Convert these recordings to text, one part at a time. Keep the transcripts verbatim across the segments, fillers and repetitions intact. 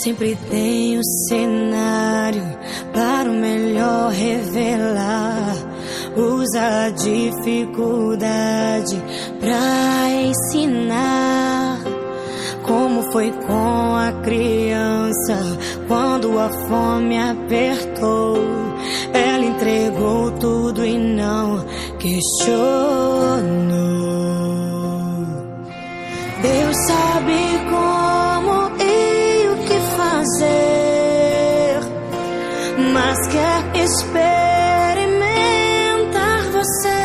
Sempre tem o cenário para o melhor revelar. Usa a dificuldade pra ensinar. Como foi com a criança quando a fome apertou? Ela entregou tudo e não questionou. Deus sabe como e o que fazer, mas quer experimentar você.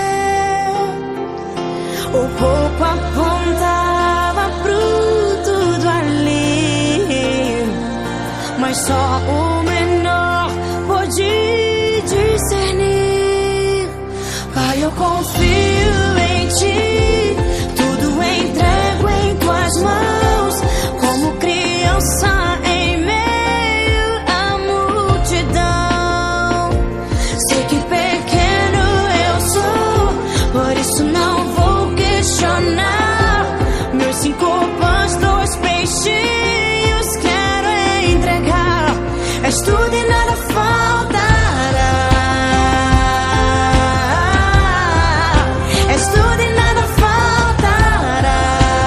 O pouco apontava pro tudo ali, mas só o menor pôde discernir. Pai, eu confio em ti, tudo entrego em tuas mãos, como criança em meio à multidão. Sei que pequeno eu sou, por isso não vou questionar. Meus cinco pães, dois peixinhos quero entregar. És tudo e nada faltará. És tudo e nada faltará.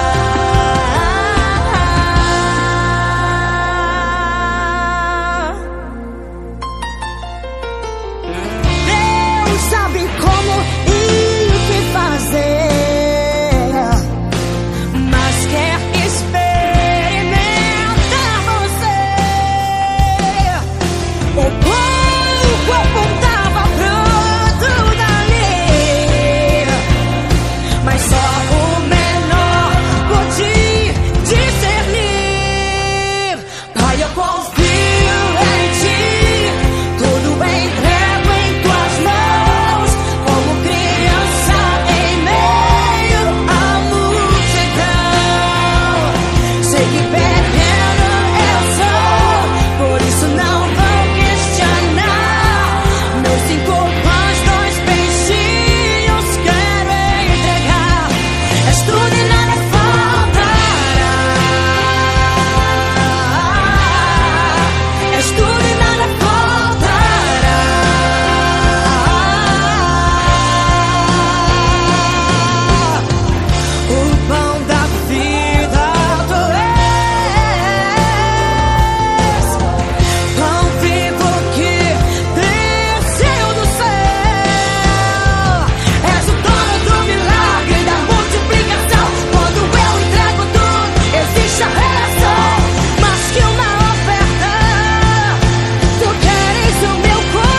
Deus sabe como e o que fazer, mas quer experimentar você. O pouco apontava pro tudo ali, mas só o menor pôde discernir. Pai, eu confio em ti, tudo entrego em tuas mãos, como criança em meio à multidão. Sei que pequeno eu sou, por isso não vou questionar. Meus cinco pães, dois peixinhos quero entregar. És tudo e nada faltará. És tudo e nada faltará. O pão da vida tu és, pão vivo que desceu do céu. És o dono do milagre, da multiplicação. Quando eu entrego tudo, existe a reação. Mas que uma oferta, tu queres o meu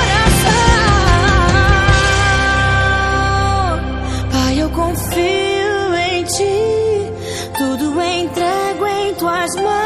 coração. Pai, eu confio em ti, tudo entrego em tuas mãos.